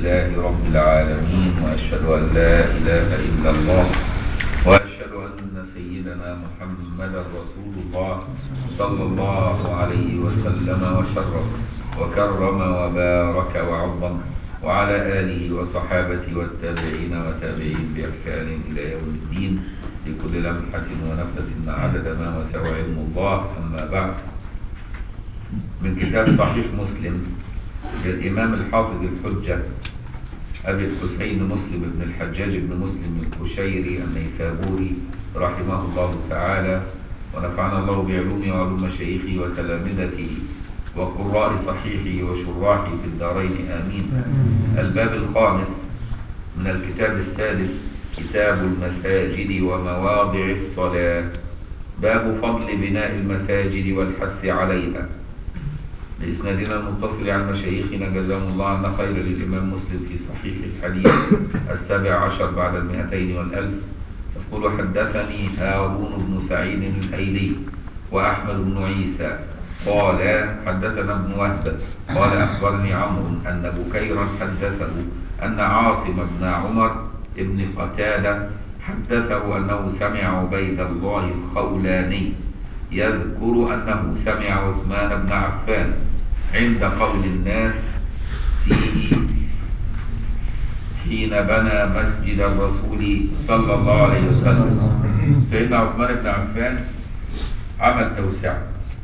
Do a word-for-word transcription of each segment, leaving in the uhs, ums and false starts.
لله رب العالمين، وأشهد أن لا إله إلا الله، وأشهد أن سيدنا محمدا رسول الله صلى الله عليه وسلم وشرف وكرم وبارك وعظم، وعلى آله وصحابته والتابعين وتابعين بإحسان إلى يوم الدين، لكل لمحة ونفس عدد ما وسع علم الله. أما بعد، من كتاب صحيح مسلم للإمام الحافظ الحجة أبي الحسين مسلم بن الحجاج بن مسلم القشيري النيسابوري رحمه الله تعالى، ونفعنا الله بعلومه وعلوم مشايخه وتلامذته وقراء صحيحه وشراحه في الدارين آمين. الباب الخامس من الكتاب السادس، كتاب المساجد ومواضع الصلاة. باب فضل بناء المساجد والحث عليها، بإسنادنا المتصل عن مشايخنا جزاهم الله عنا خير للإمام مسلم في صحيح الحديث السابع عشر بعد المئتين والألف. يقول: حدثني هارون بن سعيد الأيلي وأحمد بن عيسى قال حدثنا ابن وهب قال أخبرني عمرو أن بكيرا حدثه أن عاصم بن عمر ابن قتادة حدثه أنه سمع عبيد الله الخولاني يذكر أنه سمع عثمان بن عفان عند قول الناس فيه حين بنى مسجد الرسول صلى الله عليه وسلم. سيدنا عثمان بن عفان عمل توسعة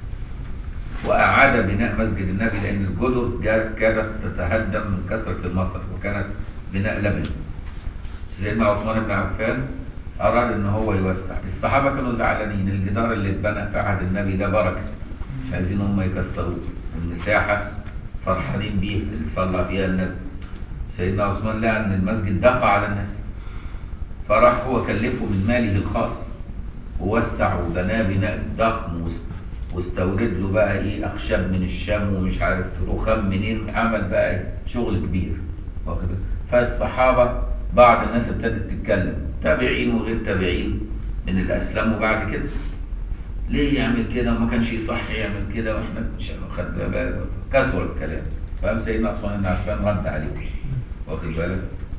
وأعاد بناء مسجد النبي، لأن الجدر كانت تتهدم من كثرة المطر وكانت بناء لبن. سيدنا عثمان بن عفان أراد إن هو يوسع. الصحابة كانوا زعلانين، الجدار اللي اتبنى في عهد النبي ده بركة، مش عايزين هم يكسروه، المساحة فرحانين بيه اللي صلى فيها النبي. سيدنا عثمان لقى إن المسجد ضاق على الناس، فراح هو كلفه من ماله الخاص ووسع وبناه بناء ضخم، واستورد له بقى ايه أخشاب من الشام ومش عارف رخام منين، عمل بقى شغل كبير. فالصحابة بعض الناس ابتدت تتكلم، تابعين وغير تابعين من الأسلام، وبعد كده ليه يعمل كده وما كانش يصح يعمل كده واحنا مش خدنا بالنا، كثر الكلام. فقام سيدنا عثمان بن عفان رد عليه، واخد بالك؟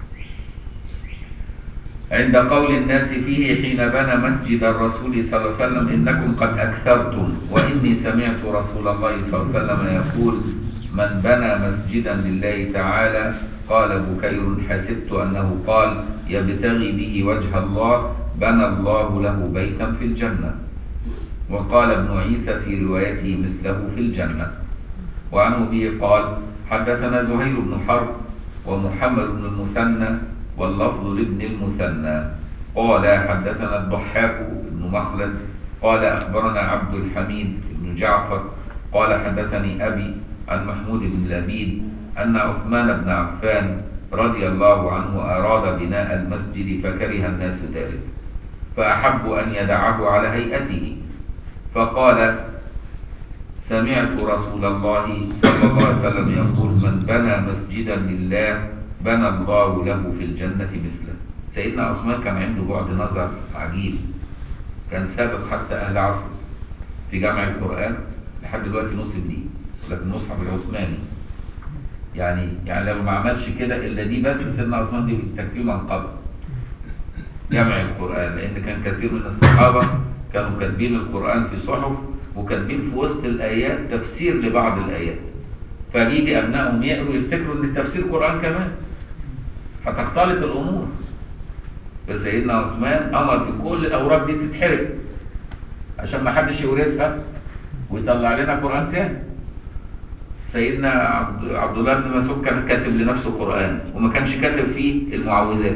عند قول الناس فيه حين بنى مسجد الرسول صلى الله عليه وسلم إنكم قد أكثرتم، وإني سمعت رسول الله صلى الله عليه وسلم يقول: من بنى مسجدا لله تعالى، قال بكير حسبت أنه قال يبتغي به وجه الله، بنى الله له بيتا في الجنة. وقال ابن عيسى في روايته مثله في الجنة. وعنه به قال: حدثنا زهير بن حرب ومحمد بن المثنى واللفظ لابن المثنى قال حدثنا الضحاك بن مخلد قال أخبرنا عبد الحميد بن جعفر قال حدثني أبي عن محمود بن لبيد أن عثمان بن عفان رضي الله عنه أراد بناء المسجد فكره الناس ذلك، فأحبوا أن يدعه على هيئته، فقال: سمعت رسول الله صلى الله عليه وسلم يقول: من بنى مسجدا لله بنى الله له في الجنة مثله. سيدنا عثمان كان عنده بعد نظر عجيب، كان سابق حتى أهل عصر في جمع القرآن، لحد دلوقتي نصب ليه، لكن المصحف العثماني يعني يعني لو ما عملش كده إلا دي بس، سيدنا عثمان دي تكفيه من قبل جمع القرآن، لأن كان كثير من الصحابة كانوا كاتبين القرآن في صحف وكاتبين في وسط الآيات تفسير لبعض الآيات، فيجي أبنائهم يقروا يفتكروا إن التفسير قرآن كمان، هتختلط الأمور. فسيدنا عثمان أمر بكل الأوراق دي تتحرق عشان ما حدش يورثها ويطلع لنا قرآن تاني. سيدنا عبد الله بن مسعود كان كاتب لنفسه قرآن وما كانش كاتب فيه المعوذات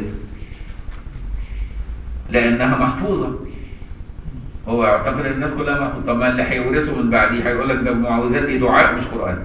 لأنها محفوظة، هو يعتقد ان الناس كلها محفوظة. طب ما اللي هيورثه من بعديه هيقول لك ده المعوذات دي دعاء مش قرآن.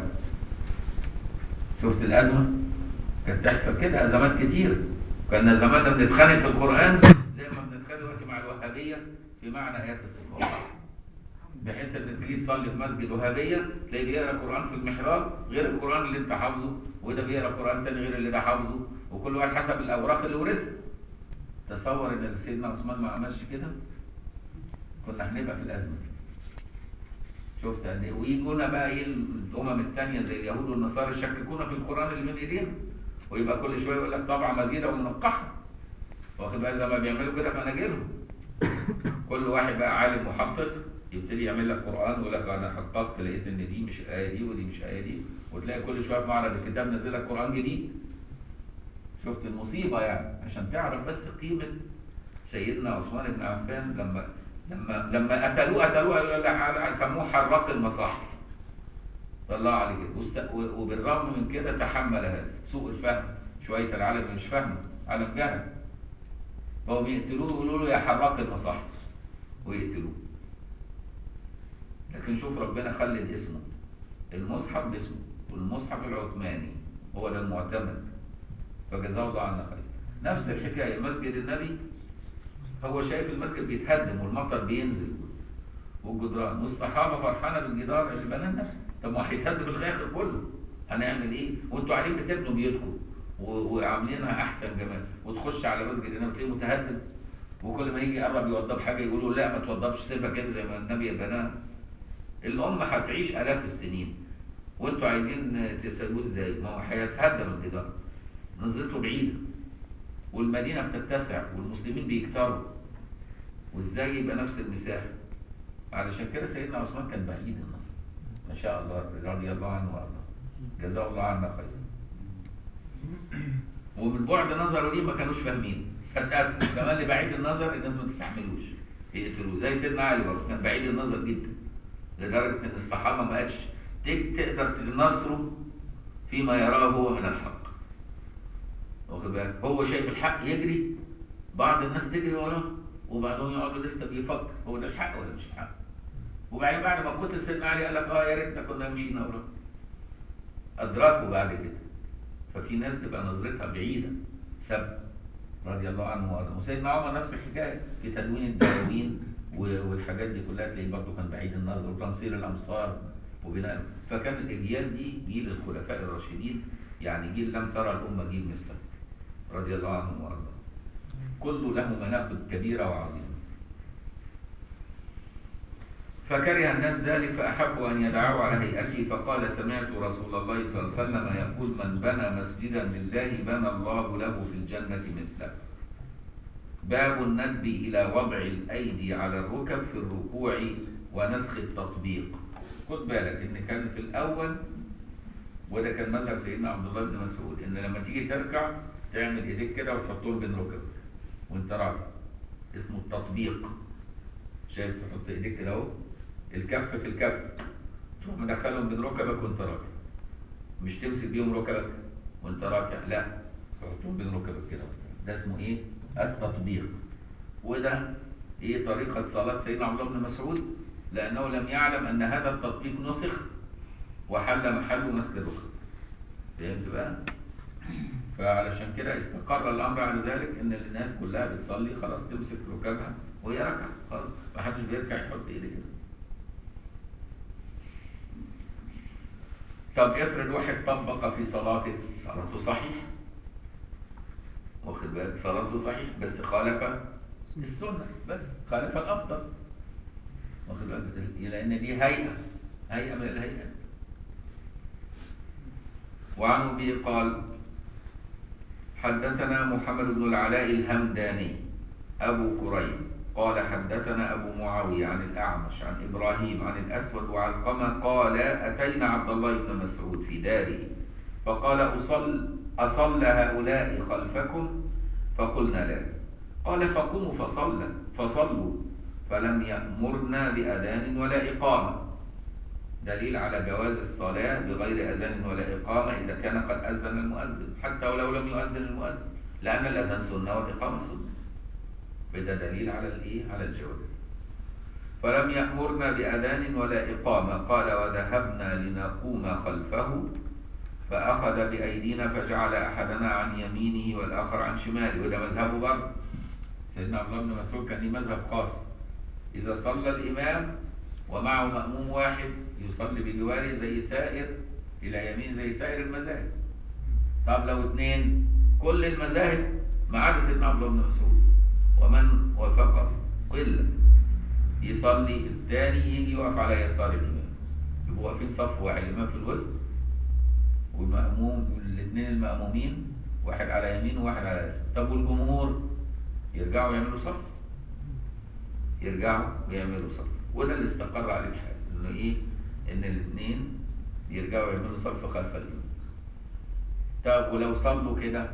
شفت الأزمة؟ كانت تحصل كده أزمات كتير. كنا زمان بنتخانق في القرآن زي ما بنتخانق دلوقتي مع الوهابية في معنى آيات الصفات، بحيث ان تيجي تصلي في مسجد وهابية تلاقي بيقرا قرآن في المحراب غير القرآن اللي انت حافظه، وده بيقرا قرآن تاني غير اللي ده حافظه، وكل واحد حسب الأوراق اللي ورثها. تصور ان سيدنا عثمان ما عملش كده، كنا هنبقى في الأزمة. شفت قد ايه؟ ويجونا بقى ايه الأمم الثانية زي اليهود والنصارى يشككونا في القرآن اللي من ايدينا، ويبقى كل شويه يقول لك طبعا مزيده ومنقحه، واخد بقى زي ما بيعملوا كده في مناجرهم. كل واحد بقى عالم محقق يبتدي يعمل لك قران ويقول لك انا حققت لقيت ان دي مش الايه دي ودي مش الايه دي، وتلاقي كل شويه في معرض الكتاب نزل لك قران جديد. شفت المصيبه يعني؟ عشان تعرف بس قيمه سيدنا عثمان بن عفان. لما لما لما قتلوه قتلوه سموه حراق المصاحف. طلع عليه كده، وبالرغم من كده تحمل هذا سوء الفهم. شويه العالم مش فاهمه، عالم جهل، فهم يقتلوه ويقولوا له يا حراق المصاحف ويقتلوه. لكن شوف ربنا خلد اسمه، المصحف باسمه، والمصحف العثماني هو ده المعتمد، فجزاه الله عنا خير. نفس الحكايه مسجد النبي، هو شايف المسجد بيتهدم والمطر بينزل والجدران، والصحابه فرحانه بالجدار اللي بنانا. طب ما هيتهدم في الاخر كله، هنعمل ايه؟ وانتوا قاعدين بتبنوا بيوتكم وعاملينها احسن جمال، وتخش على مسجد النبي تلاقيه متهدم، وكل ما يجي يقرب يوضب حاجه يقولوا لا ما توضبش، سيبها كده زي ما النبي بناها. الامه هتعيش الاف السنين وانتوا عايزين تسووه ازاي؟ ما هو هيتهدم الجدار، نظرته بعيده، والمدينه بتتسع والمسلمين بيكتروا، وازاي يبقى نفس المساحه؟ علشان كده سيدنا عثمان كان بعيد النظر ما شاء الله رضي الله عنه وارضاه، جزاه الله عنا خير. ومن بعد نظره ليه ما كانوش فاهمين، كمان اللي بعيد النظر الناس ما تستحملوش يقتلوه. زي سيدنا علي برضه كان بعيد النظر جدا، لدرجه ان الصحابه ما بقتش تقدر تنصره فيما يراه هو من الحق. واخد بالك؟ هو شايف الحق يجري، بعض الناس تجري وراه، وبعدهم يقعدوا لسه بيفكر هو ده الحق ولا مش الحق. وبعدين بعد ما قتل سيدنا علي قال لك اه يا ريتنا كنا مشينا وراه. ادركوا بعد كده. ففي ناس تبقى نظرتها بعيده سب رضي الله عنه وارضاه. وسيدنا عمر نفس الحكايه في تدوين الدواوين والحاجات دي كلها، تلاقيه برضه كان بعيد النظر، وتنصير الامصار وبناء. فكان الاجيال دي جيل الخلفاء الراشدين، يعني جيل لم ترى الامه جيل مثله رضي الله عنه وارضاه. كله له مناقب كبيره وعظيمه. فكره الناس ذلك فأحبوا أن يدعوا على هيئته، فقال سمعت رسول الله صلى الله عليه وسلم يقول من بنى مسجدا لله بنى الله له في الجنة مثله. باب الندب إلى وضع الأيدي على الركب في الركوع ونسخ التطبيق. خد بالك إن كان في الأول، وده كان مذهب سيدنا عبد الله بن مسعود، إن لما تيجي تركع تعمل إيديك كده وتحطهم بين ركبك وأنت راكع، اسمه التطبيق. شايف تحط إيديك كده أهو، الكف في الكف، تروح مدخلهم بين ركبك وانت راكع، مش تمسك بيهم ركبك وانت راكع، لا تحطهم بين ركبك كده. ده اسمه ايه؟ التطبيق. وده ايه طريقه صلاه سيدنا عبد الله بن مسعود، لانه لم يعلم ان هذا التطبيق نسخ وحل محله مسك الركب. فهمت بقى؟ فعلشان كده استقر الامر على ذلك، ان الناس كلها بتصلي خلاص تمسك ركبها وهي راكعه، خلاص ما حدش بيركع يحط ايده كده. طب افرض واحد طبق في صلاته، صلاته صحيح، واخد بالك؟ صلاته صحيح بس خالف السنه، بس خالف الافضل، واخد بالك؟ لان دي هيئه هيئه من الهيئات. وعن ابي قال حدثنا محمد بن العلاء الهمداني ابو كريب قال حدثنا أبو معاوية عن الأعمش عن إبراهيم عن الأسود وعلقمة قال أتينا عبد الله بن مسعود في داره فقال أصل أصلى هؤلاء خلفكم؟ فقلنا لا. قال فقوموا فصلى فصلوا فلم يأمرنا بأذان ولا إقامة. دليل على جواز الصلاة بغير أذان ولا إقامة إذا كان قد أذن المؤذن، حتى ولو لم يؤذن المؤذن، لأن الأذان سنة والإقامة سنة. فده دليل على الايه؟ على الجواز. فلم يأمرنا بأذان ولا إقامة. قال وذهبنا لنقوم خلفه فأخذ بأيدينا فجعل أحدنا عن يمينه والآخر عن شماله. وده مذهبه برضه. سيدنا عبد الله بن مسعود كان ليه مذهب خاص، إذا صلى الإمام ومعه مأموم واحد يصلي بجواره زي سائر إلى يمين زي سائر المذاهب. طب لو اثنين، كل المذاهب ما عدا سيدنا عبد الله بن مسعود، ومن وفقه قلة، يصلي الثاني يجي يقف على يسار الإمام، يبقوا واقفين صف واحد، الإمام في الوسط والمأموم والاثنين المأمومين واحد على يمين وواحد على يسار. طب والجمهور يرجعوا يعملوا صف، يرجعوا ويعملوا صف. وده اللي استقر عليه الحال، انه ايه؟ ان الاثنين يرجعوا يعملوا صف خلف الامام. طب ولو صلوا كده،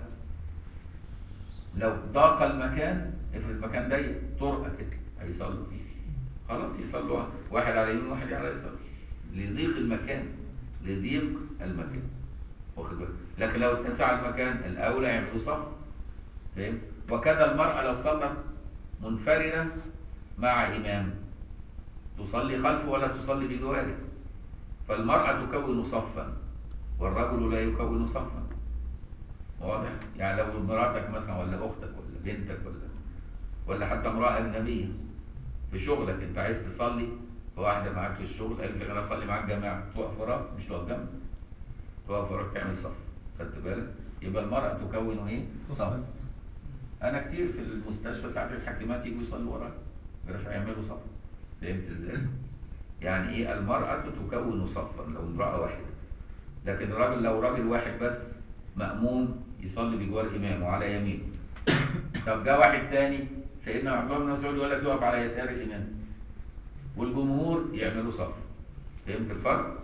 لو ضاق المكان، افرض المكان ضيق طرقه كده هيصلوا فيه، خلاص يصلوا واحد على يمين وواحد على يسار لضيق المكان، لضيق المكان، واخد بالك؟ لكن لو اتسع المكان الاولى يعملوا صف، فاهم؟ وكذا المرأة لو صلت منفردة مع إمام تصلي خلفه ولا تصلي بجواره، فالمرأة تكون صفا والرجل لا يكون صفا. واضح؟ يعني لو مراتك مثلا ولا أختك ولا بنتك ولا ولا حتى امرأة أجنبية في شغلك، أنت عايز تصلي فواحدة معاك في الشغل قالت لك أنا أصلي معاك جماعة، توقف وراك، مش توقف جنبك، توقف وراك تعمل صف. خدت بالك؟ يبقى المرأة تكون إيه؟ صف. أنا كتير في المستشفى ساعات الحكيمات يجوا يصلوا وراك، مش هيعملوا صف. فهمت إزاي؟ يعني إيه؟ المرأة تكون صفا لو امرأة واحدة، لكن الراجل لو راجل واحد بس مأموم يصلي بجوار إمامه على يمينه. طب جاء واحد تاني سيدنا عبد الله بن مسعود يقول لك يقف على يسار الإمام، والجمهور يعملوا صف. فهمت الفرق؟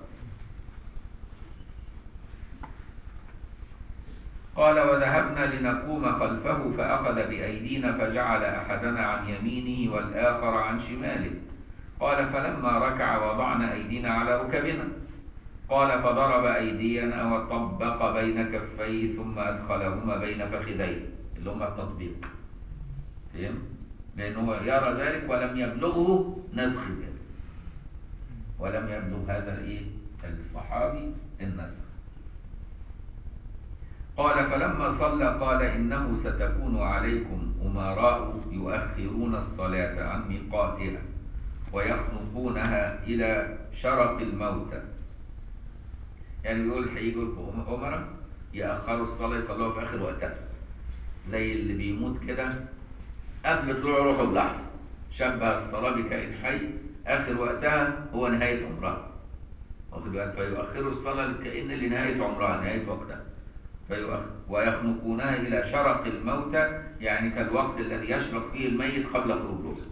قال وذهبنا لنقوم خلفه فأخذ بأيدينا فجعل أحدنا عن يمينه والآخر عن شماله. قال فلما ركع وضعنا أيدينا على ركبنا. قال فضرب أيدينا وطبق بين كفيه ثم أدخلهما بين فخذيه، اللي هما التطبيق. فهم؟ لأنه يرى ذلك ولم يبلغه نسخ ذلك، ولم يبلغ هذا الإيه؟ الصحابي النسخ. قال فلما صلى قال إنه ستكون عليكم أمراء يؤخرون الصلاة عن ميقاتها ويخنقونها إلى شرق الموتى. يعني بيقول هيجوا أمراء يأخروا الصلاة يصلوها في آخر وقتها، زي اللي بيموت كده قبل طلوع روحه بلحظة، شبه الصلاة بكائن حي آخر وقتها هو نهاية عمرها، واخد بالك؟ فيؤخروا الصلاة كأن لنهاية عمرها، نهاية وقتها. ويخنقونها إلى شرق الموتى، يعني كالوقت الذي يشرق فيه الميت قبل خروج روحه.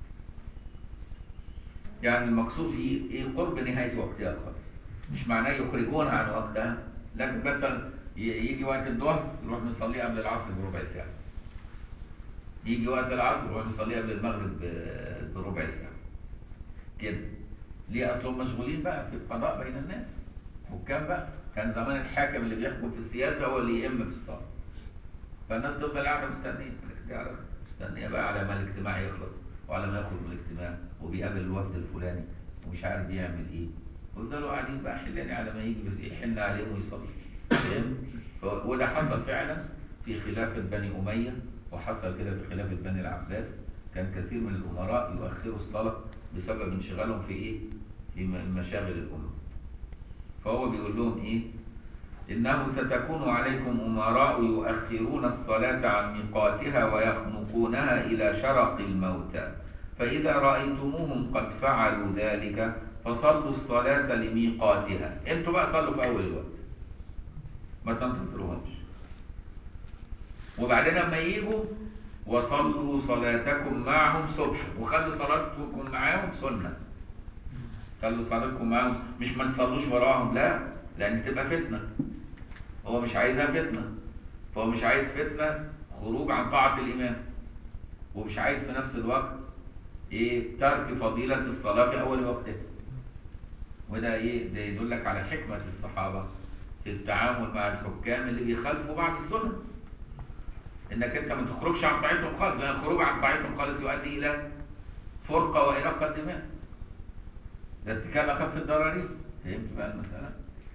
يعني المقصود فيه إيه؟ قرب نهاية وقتها خالص، مش معناه يخرجونها عن وقتها، لكن مثلا يجي وقت الظهر يروح نصلي قبل العصر بربع ساعة، يجي وقت العصر يروح نصلي قبل المغرب بربع ساعة كده. ليه؟ أصلهم مشغولين بقى في القضاء بين الناس، حكام بقى. كان زمان الحاكم اللي بيحكم في السياسة هو اللي يئم في الصلاة، فالناس تفضل قاعدة مستنية مستنية بقى على ما الاجتماع يخلص وعلى ما يخرج من الاجتماع وبيقابل الوفد الفلاني ومش عارف بيعمل ايه، ويفضلوا قاعدين بقى حلاني على ما يجي يحن عليهم ويصلي. فاهم؟ وده حصل فعلا في خلافة بني أمية، وحصل كده في خلافة بني العباس. كان كثير من الأمراء يؤخروا الصلاة بسبب انشغالهم في ايه؟ في مشاغل الأمة. فهو بيقول لهم ايه؟ إنه ستكون عليكم أمراء يؤخرون الصلاة عن ميقاتها ويخنقونها إلى شرق الموتى، فإذا رأيتموهم قد فعلوا ذلك فصلوا الصلاة لميقاتها. انتوا بقى صلوا في أول الوقت، ما تنتظروهمش، وبعدين لما يجوا وصلوا صلاتكم معهم صبح، وخلوا صلاتكم معاهم سنة. خلوا صلاتكم معاهم، مش ما تصلوش وراهم، لا، لأن تبقى فتنة. هو مش عايزها فتنة، فهو مش عايز فتنة خروج عن طاعة الإمام، ومش عايز في نفس الوقت إيه؟ ترك فضيلة الصلاة في أول وقتها. وده إيه؟ ده يدلك على حكمة الصحابة في التعامل مع الحكام اللي بيخالفوا بعض السنة، إنك أنت ما تخرجش عن طاعتهم خالص، لأن الخروج عن طاعتهم خالص يؤدي إلى فرقة وإراقة الدماء، ده ارتكاب أخف الضررين. فهمت بقى المسألة؟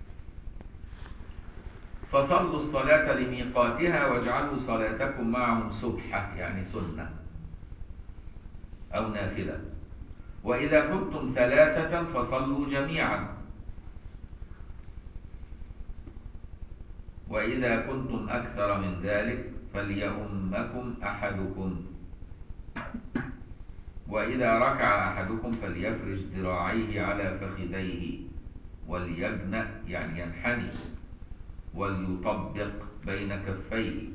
فصلوا الصلاة لميقاتها واجعلوا صلاتكم معهم سبحة، يعني سنة أو نافلة. وإذا كنتم ثلاثة فصلوا جميعا، وإذا كنتم أكثر من ذلك فليؤمكم أحدكم، وإذا ركع أحدكم فليفرش ذراعيه على فخذيه وليجنأ، يعني ينحني، وليطبق بين كفيه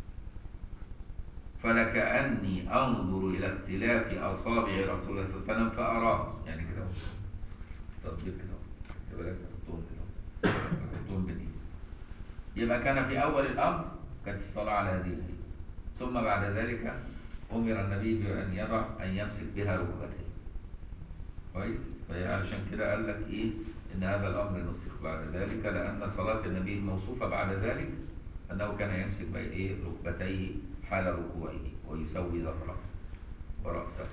فلكأني أنظر إلى اختلاف أصابع رسول الله صلى الله عليه وسلم فأراه. يعني كده تطبيق كده، خد بالك، حطهم كده، حطهم بدي. يبقى كان في أول الأمر كانت الصلاة على هذه الهيئة، ثم بعد ذلك أمر النبي بأن يضع أن يمسك بها ركبتيه. كويس؟ فعشان كده قال لك إيه؟ إن هذا الأمر نسخ بعد ذلك، لأن صلاة النبي الموصوفة بعد ذلك أنه كان يمسك بين إيه؟ ركبتيه حال ركوعه ويسوي ظهره ورأسه.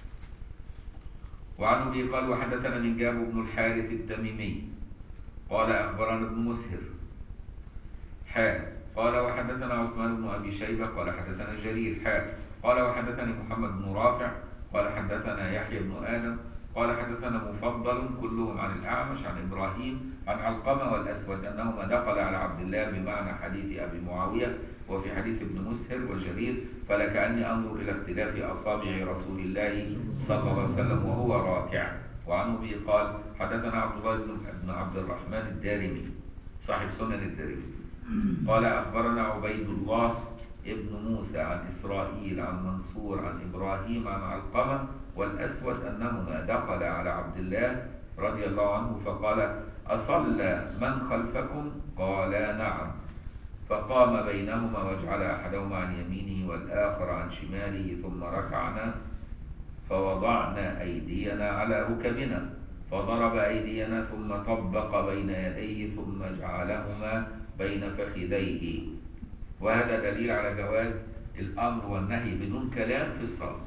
وعن أبي قال وحدثنا من جابر بن الحارث التميمي قال أخبرنا ابن مسهر حاء قال وحدثنا عثمان بن أبي شيبة قال حدثنا جرير حاء قال وحدثني محمد بن رافع قال حدثنا يحيى بن آدم قال حدثنا مفضل كلهم عن الأعمش عن إبراهيم عن علقمة والأسود أنهما دخل على عبد الله بمعنى حديث أبي معاوية، وفي حديث ابن مسهر وجرير فلكأني أنظر إلى اختلاف أصابع رسول الله صلى الله عليه وسلم وهو راكع. وعن أبي قال حدثنا عبد الله بن عبد الرحمن الدارمي صاحب سنن الدارمي قال أخبرنا عبيد الله ابن موسى عن إسرائيل عن منصور عن إبراهيم عن علقمة والأسود أنهما دخل على عبد الله رضي الله عنه فقال أصلى من خلفكم؟ قال نعم، فقام بينهما وجعل أحدهما عن يمينه والآخر عن شماله ثم ركعنا فوضعنا أيدينا على ركبنا فضرب أيدينا ثم طبق بين يديه ثم جعلهما بين فخذيه. وهذا دليل على جواز الأمر والنهي بدون كلام في الصلاة.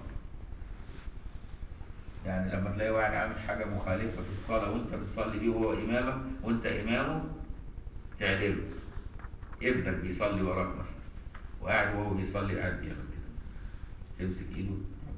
يعني لما تلاقي واحد عامل حاجة مخالفة في الصلاة وانت بتصلي بيه وهو إمامك وانت إمامه تعلمه، ابنك بيصلي وراك مثلا وقاعد وهو بيصلي قاعد بيعمل كده، تمسك ايده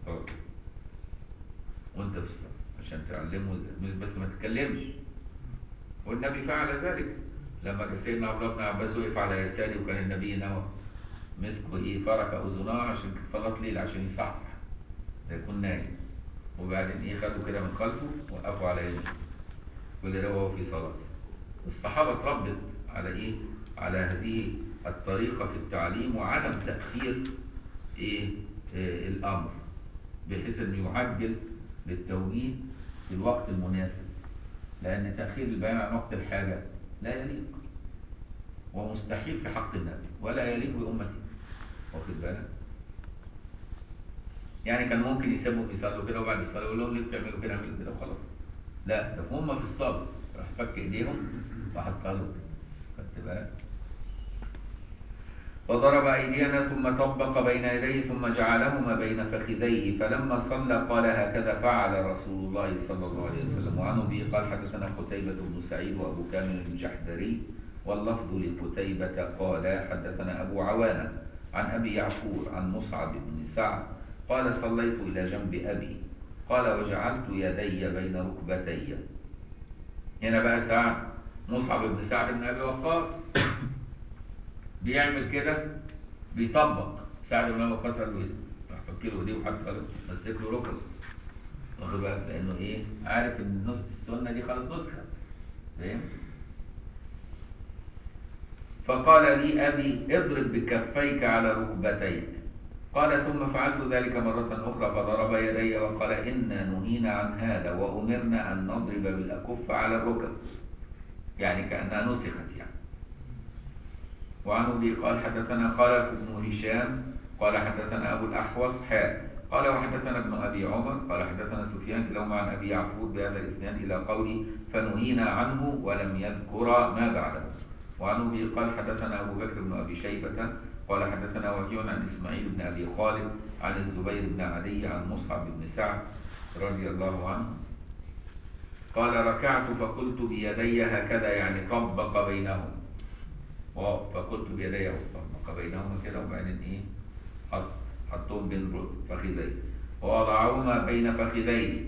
وانت في الصلاة عشان تعلمه بس ما تتكلمش. والنبي فعل ذلك لما كان سيدنا عبد الله بن عباس وقف على يساره وكان النبي نوى مسكه ايه فرك اذناه عشان صلاة ليل عشان يصحصح ده يكون نايم، وبعدين ايه خدوا كده من خلفه وقفوا على يمينه كل ده وهو في صلاة. الصحابة اتربت على ايه؟ على هذه الطريقة في التعليم وعدم تأخير ايه, إيه الامر بحيث انه يعجل بالتوجيه في الوقت المناسب، لان تأخير البيان عن وقت الحاجة لا يليق ومستحيل في حق النبي ولا يليق بأمته، واخد بالك؟ يعني كان ممكن يسيبهم يصلوا كده وبعد الصلاة يقول لهم ليه بتعملوا كده اعملوا كده وخلاص. لا ده هم في الصلاة راح فك ايديهم وحطها له، خدت بالك؟ فضرب أيدينا ثم طبق بين يديه ثم جعلهما بين فخذيه فلما صلى قال هكذا فعل رسول الله صلى الله عليه وسلم. وعن أبي قال حدثنا قتيبة بن سعيد وأبو كامل الجحدري واللفظ لقتيبة قال حدثنا أبو عوانة عن أبي يعقوب عن مصعب بن سعد قال صليت إلى جنب أبي قال وجعلت يدي بين ركبتي. هنا بقى سعد مصعب بن سعد بن أبي وقاص بيعمل كده بيطبق. سعد بن أبي وقاص قال له ايه؟ راح فك له ايديه وحط له مسك له ركبه، واخد بالك؟ لأنه ايه؟ عارف ان النسخ السنة دي خلاص نسخة، فاهم؟ فقال لي أبي اضرب بكفيك على ركبتيك قال ثم فعلت ذلك مرة أخرى فضرب يدي وقال إنا نهينا عن هذا وأمرنا أن نضرب بالأكف على الركب، يعني كأنها نسخت يعني. وعن أبي قال حدثنا خلف بن هشام قال حدثنا أبو الأحوص حاء قال وحدثنا ابن أبي عمر قال حدثنا سفيان كلاهما عن أبي يعقوب بهذا الإسناد إلى قوله فنهينا عنه ولم يذكر ما بعده. وعن أبي قال حدثنا أبو بكر بن أبي شيبة قال حدثنا وكيع عن إسماعيل بن أبي خالد عن الزبير بن عدي عن مصعب بن سعد رضي الله عنه قال ركعت فقلت بيدي هكذا يعني طبق بينهم، فقلت بيدي طبق بينهم كده وبعدين ايه حط حطهم بين فخذيه ووضعهما بين فخذيه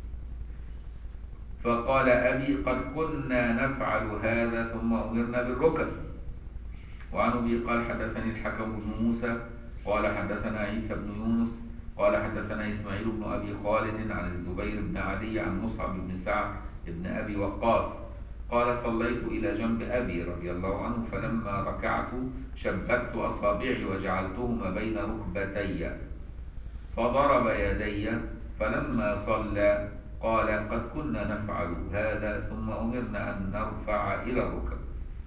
فقال أبي قد كنا نفعل هذا ثم أمرنا بالركب. وعن أبي قال حدثني الحكم بن موسى قال حدثنا عيسى بن يونس قال حدثنا إسماعيل بن أبي خالد عن الزبير بن عدي عن مصعب بن سعد بن أبي وقاص قال صليت إلى جنب أبي رضي الله عنه فلما ركعت شبكت أصابعي وجعلتهما بين ركبتي فضرب يدي فلما صلى قال قد كنا نفعل هذا ثم أمرنا أن نرفع إلى الركب.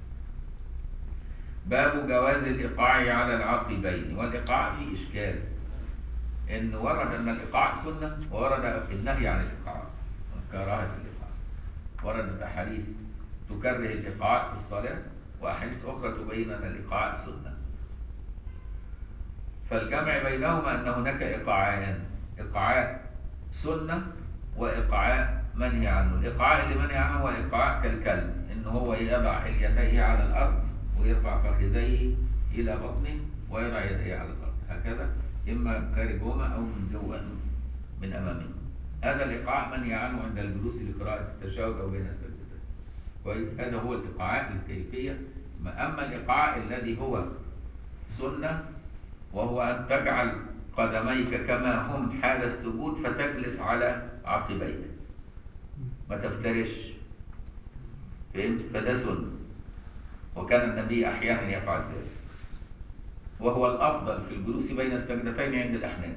باب جواز الإيقاع على العقبين. والإيقاع فيه إشكال، إن ورد أن الإيقاع سنة وورد النهي عن الإيقاع كراهة الإيقاع. وردت أحاديث تكره الإيقاع في الصلاة وأحاديث أخرى تبين أن الإيقاع سنة. فالجمع بينهما أن هناك إيقاعان، إيقاع سنة وإيقاع منهي عنه. الإيقاع اللي منهي عنه هو إيقاع كالكلب، إن هو يضع يديه على الأرض ويرفع فخذيه إلى بطنه ويضع يديه على الأرض هكذا، إما خارجهما أو من جوه من أمامه. هذا الإيقاع منهي عنه عند الجلوس لقراءة التشهد أو بين السجدتين. كويس، هذا هو الإيقاعات الكيفية. أما الإيقاع الذي هو سنة وهو أن تجعل قدميك كما هم حال السجود فتجلس على عقبيك ما تفترش، فهمت؟ فده سنة، وكان النبي أحيانا يفعل ذلك، وهو الأفضل في الجلوس بين السجدتين عند الأحناف.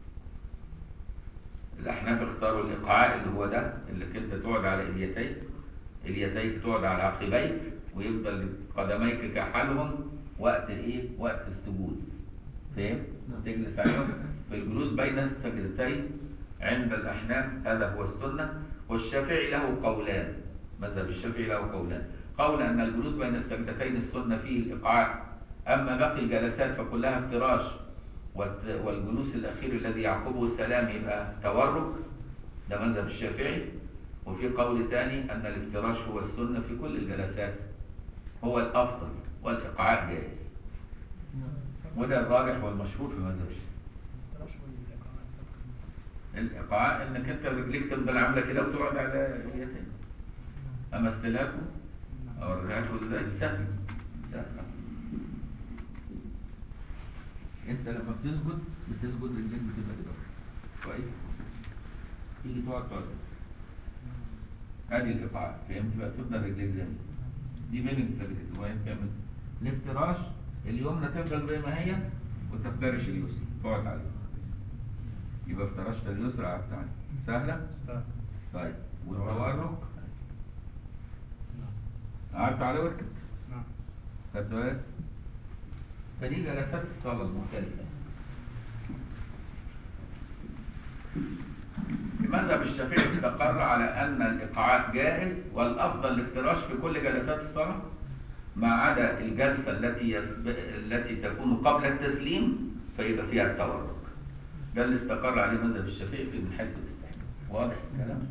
الأحناف اختاروا الإيقاع اللي هو ده، اللي كنت تقعد على إليتيك إليتيك تقعد على عقبيك ويفضل قدميك كحالهم وقت إيه؟ وقت السجود، فهم؟ تجلس عليهم في الجلوس بين السجدتين عند الأحناف، هذا هو السنة. والشافعي له قولان، مذهب الشافعي له قولان، قول أن الجلوس بين السجدتين السنة فيه الإيقاع، أما باقي الجلسات فكلها افتراش، والجلوس الأخير الذي يعقبه السلام يبقى تورك، ده مذهب الشافعي. وفي قول ثاني أن الافتراش هو السنة في كل الجلسات، هو الأفضل والإيقاع جائز، وده الراجح والمشهور في مذهب الشافعي. الإيقاع إنك أنت رجليك تفضل عاملة كده وتقعد على رجليتين. أما استلاكه أو رجعته إزاي؟ سهل سهل. أنت لما بتسجد بتسجد رجليك بتبقى كده كويس، تيجي تقعد تقعد ادي الإيقاع، فهمت بقى؟ تفضل رجليك زي دي بين السجدتين، وين تعمل الافتراش اليمنى تفضل زي ما هي وتفترش اليسرى تقعد عليها، يبقى افترشت اليسرى قعدت عليها. سهلة؟ طيب، والتورك قعدت على وركب. خدت بالك؟ فدي جلسات الصلاة المختلفة. المذهب الشافعي استقر على أن الإيقاعات جائز، والأفضل الافتراش في كل جلسات الصلاة ما عدا الجلسة التي يسب... التي تكون قبل التسليم فيبقى فيها التورك. ده اللي استقر عليه مذهب الشافعي من حيث الاستحباب. واضح الكلام؟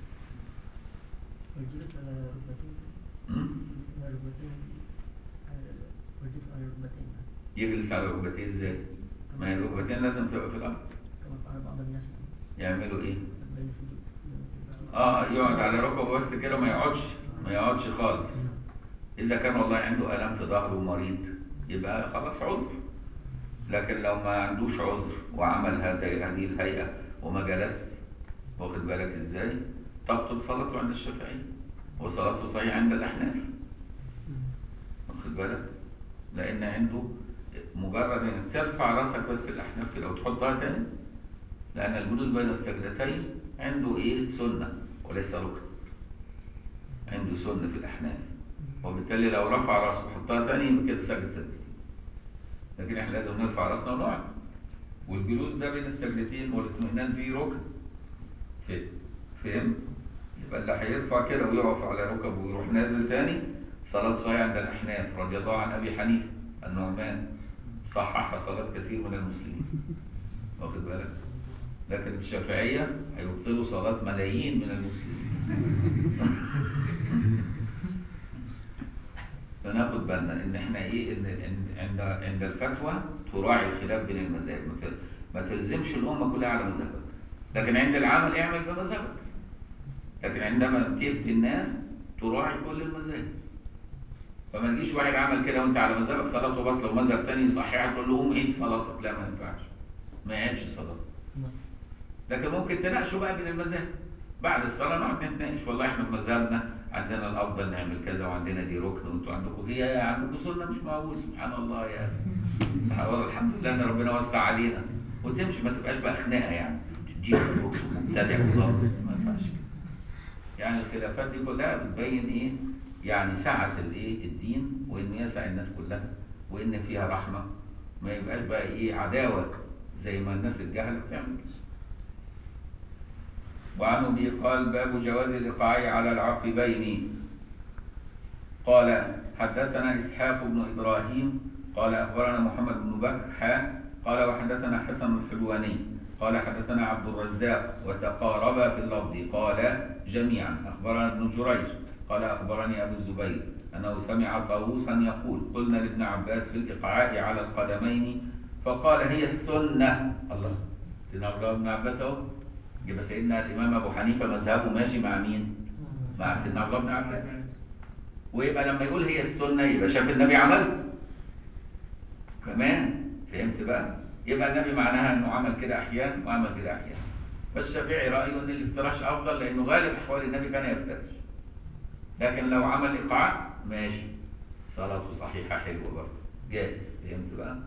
وجلس على ركبتين على ركبتين وجلس على ركبتين يجلس على ركبتيه ازاي؟ ما هي الركبتين لازم تبقى في الأرض. كما فعل بعض الناس يعملوا ايه؟ بين السجود. اه يقعد على ركبه بس كده، ما يقعدش ما يقعدش خالص. إذا كان والله عنده ألم في ظهره مريض يبقى خلاص عذر، لكن لو ما عندوش عذر وعمل هذه الهيئة وما جلس، واخد بالك ازاي؟ تبطل صلاته عند الشافعي وصلاته صحيحة عند الأحناف، واخد بالك؟ لأن عنده مجرد إنك ترفع راسك بس الأحناف لو تحطها تاني، لأن الجلوس بين السجدتين عنده إيه؟ سنة وليس ركن، عنده سنة في الأحناف، وبالتالي لو رفع راسه وحطها تاني يبقى كده سجد سجدتين. لكن احنا لازم نرفع راسنا ونقعد، والجلوس ده بين السجدتين والاطمئنان فيه ركن. فهم؟ يبقى اللي هيرفع كده ويقف على ركبه ويروح نازل تاني صلاة صحيحة عند الأحناف رضي الله عن أبي حنيفة النعمان، صحح صلاة كثير من المسلمين، واخد بالك؟ لكن الشافعية هيبطلوا صلاة ملايين من المسلمين. فناخد بالنا ان احنا ايه، ان عند عند الفتوى تراعي الخلاف بين المذاهب، ما تلزمش الامه كلها على مذهبك، لكن عند العمل اعمل بمذهبك. لكن عندما تفتي الناس تراعي كل المذاهب، فما تجيش واحد عمل كده وانت على مذهبك صلاته باطله ومذهب ثاني يصححها تقول لهم ايه صلاتك؟ لا ما ينفعش، ما يعيبش صلاتك. لكن ممكن تناقشوا بقى بين المذاهب بعد الصلاه، نقعد نتناقش والله احنا في مذهبنا عندنا الافضل نعمل كذا وعندنا دي ركن وانتوا عندكم هي عندكم سنه مش معقول سبحان الله يا اخي الحمد لله ان ربنا وسع علينا وتمشي ما تبقاش بقى خناقه يعني تديك الركس ومبتدع وضابط ما ينفعش يعني الخلافات دي كلها بتبين ايه يعني سعه الايه الدين وان يسع الناس كلها وان فيها رحمه ما يبقاش بقى ايه عداوه زي ما الناس الجهله بتعمل. وعن ابي قال باب جواز الايقاع على العقبين. قال حدثنا اسحاق بن ابراهيم قال اخبرنا محمد بن بكر حا قال وحدثنا حسن الحلواني قال حدثنا عبد الرزاق وتقاربا في اللفظ قال جميعا اخبرنا ابن جريج قال اخبرني ابو الزبير انه سمع طاووسا يقول قلنا لابن عباس في الايقاع على القدمين فقال هي السنه. الله سيدنا عبد الله بن عباس اهو يبقى سيدنا الامام ابو حنيفه مذهبه ماشي مع مين؟ مع سيدنا عبد الله بن عباس. ويبقى لما يقول هي السنه يبقى شاف النبي عمل كمان. فهمت بقى؟ يبقى النبي معناها انه عمل كده احيانا وعمل كده احيانا. فالشافعي رايه ان الافتراش افضل لانه غالب احوال النبي كان يفترش. لكن لو عمل ايقاع ماشي صلاته صحيحه حلوه برضه جائز. فهمت بقى؟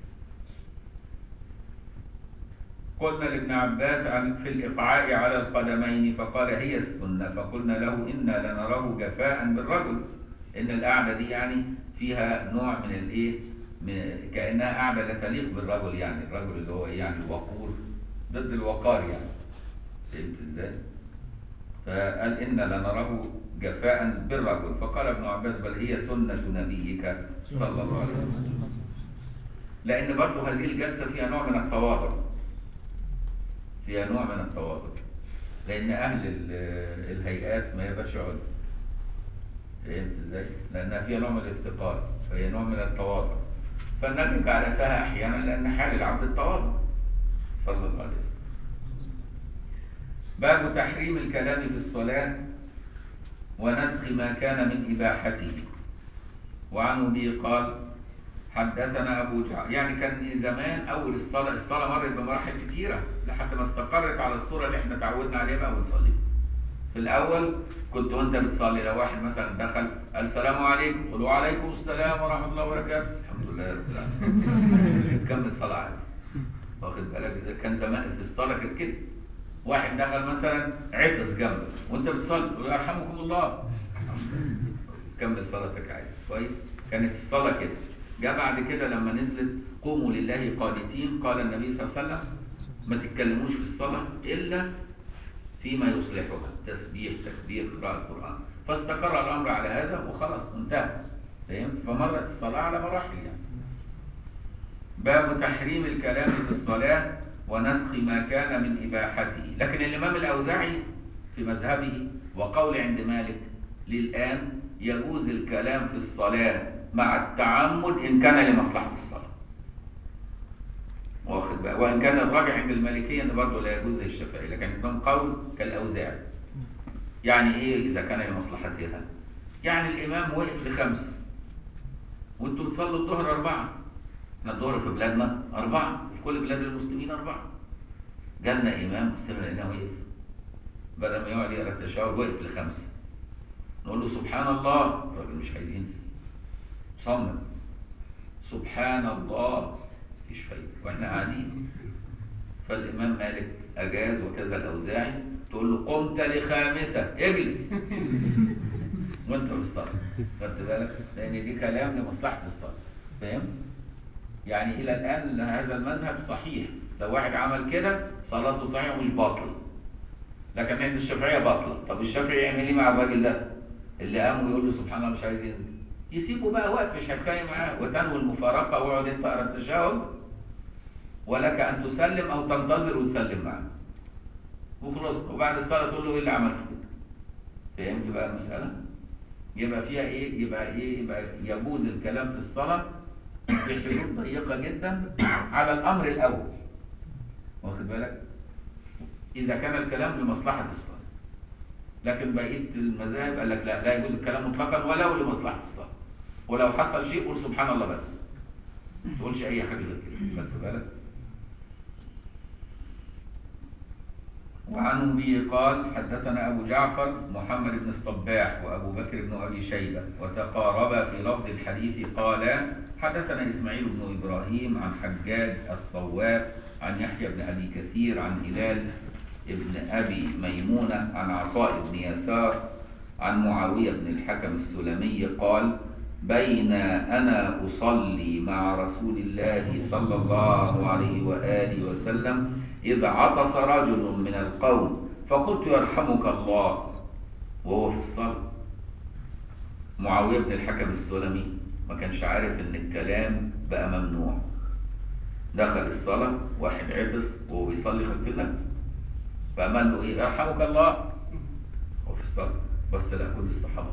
قلنا لابن عباس عن في الإيقاع على القدمين فقال هي السنة فقلنا له إنا لنراه جفاء بالرجل إن القعدة دي يعني فيها نوع من الإيه من كأنها قعدة لا تليق بالرجل يعني الرجل اللي هو يعني الوقور ضد الوقار يعني. فهمت إزاي؟ فقال إنا لنراه جفاء بالرجل فقال ابن عباس بل هي سنة نبيك صلى الله عليه وسلم. لأن برضه هذه الجلسة فيها نوع من التواضع فيها نوع من التواضع لأن أهل الهيئات ما يبقاش يقعد. فهمت إزاي؟ لأنها فيها نوع من الافتقار فهي نوع من التواضع فالنبي جلسها أحيانا لأن حال العبد التواضع صلى الله عليه وسلم. باب تحريم الكلام في الصلاة ونسخ ما كان من إباحته. وعن أبي قال حدثنا أبو جعفر يعني كان زمان أول الصلاة الصلاة مرت بمراحل كتيرة لحد ما استقرت على الصورة اللي احنا تعودنا عليها بقى ونصلي. في الأول كنت وأنت بتصلي لو واحد مثلا دخل قال السلام عليكم قل وعليكم السلام ورحمة الله وبركاته الحمد لله رب العالمين تكمل صلاة عادي. واخد بالك إذا كان زمان في الصلاة كانت كده واحد دخل مثلا عطس جنبك وأنت بتصلي تقول يرحمكم الله كمل صلاتك عادي كويس. كانت الصلاة كده. جاء بعد كده لما نزلت قوموا لله قانتين قال النبي صلى الله عليه وسلم ما تتكلموش في الصلاة إلا فيما يصلحها تسبيح تكبير قراءة القرآن فاستقر الأمر على هذا وخلاص انتهى. فهمت؟ فمرت الصلاة على مراحل يعني. باب تحريم الكلام في الصلاة ونسخ ما كان من إباحته. لكن الإمام الأوزاعي في مذهبه وقول عند مالك للآن يجوز الكلام في الصلاة مع التعمد إن كان لمصلحة الصلاة. واخد بقى وإن كان الراجع عند المالكية إن برضه لا يجوز زي الشافعي لكن عندهم قول كالأوزاعي. يعني إيه إذا كان لمصلحتها؟ يعني الإمام وقف لخمسة وأنتم بتصلوا الظهر أربعة. إحنا الظهر في بلادنا أربعة في كل بلاد المسلمين أربعة. جالنا إمام مستمع لأنه وقف بدل ما يقعد يقرأ التشهد وقف لخمسة نقول له سبحان الله الراجل مش عايز ينسى صمم سبحان الله مفيش فايده واحنا قاعدين. فالامام مالك اجاز وكذا الاوزاعي تقول له قمت لخامسه اجلس وانت في الصلاه. خدت بالك؟ لان دي كلام لمصلحه الصلاه. فاهم؟ يعني الى الان هذا المذهب صحيح لو واحد عمل كده صلاته صحيحه مش باطله. لكن عند الشافعيه باطله. طب الشافعي يعمل ايه مع الراجل ده اللي قام ويقول له سبحان الله مش عايز ينزل؟ يسيبه بقى واقف مش هتخانق معاه وتنوي المفارقه واقعد انت اقرا التشهد ولك ان تسلم او تنتظر وتسلم معاه وخلاص. وبعد الصلاه تقول له ايه اللي عملته كده. فهمت بقى المساله؟ يبقى فيها ايه؟ يبقى ايه؟ يبقى يجوز الكلام في الصلاه بحدود ضيقه جدا على الامر الاول. واخد بالك؟ اذا كان الكلام لمصلحه الصلاه. لكن بقيه المذاهب قال لك لا لا يجوز الكلام مطلقا ولو لمصلحه الصلاه. ولو حصل شيء قول سبحان الله بس. ما تقولش اي حاجه غير كده. خدت بالك؟ وعن به قال حدثنا أبو جعفر محمد بن الصباح وأبو بكر بن أبي شيبة وتقاربا في لفظ الحديث قالا حدثنا إسماعيل بن إبراهيم عن حجاج الصواب عن يحيى بن أبي كثير عن هلال بن أبي ميمونة عن عطاء بن يسار عن معاوية بن الحكم السلمي قال بين أنا أصلي مع رسول الله صلى الله عليه وآله وسلم إذ عطس رجل من القوم فقلت يرحمك الله وهو في الصلاة. معاوية بن الحكم السلمي ما كانش عارف ان الكلام بقى ممنوع، دخل الصلاة واحد عطس وهو بيصلي خلف النبي فقال له ايه يرحمك الله وفي الصلاة، بس لا كل الصحابة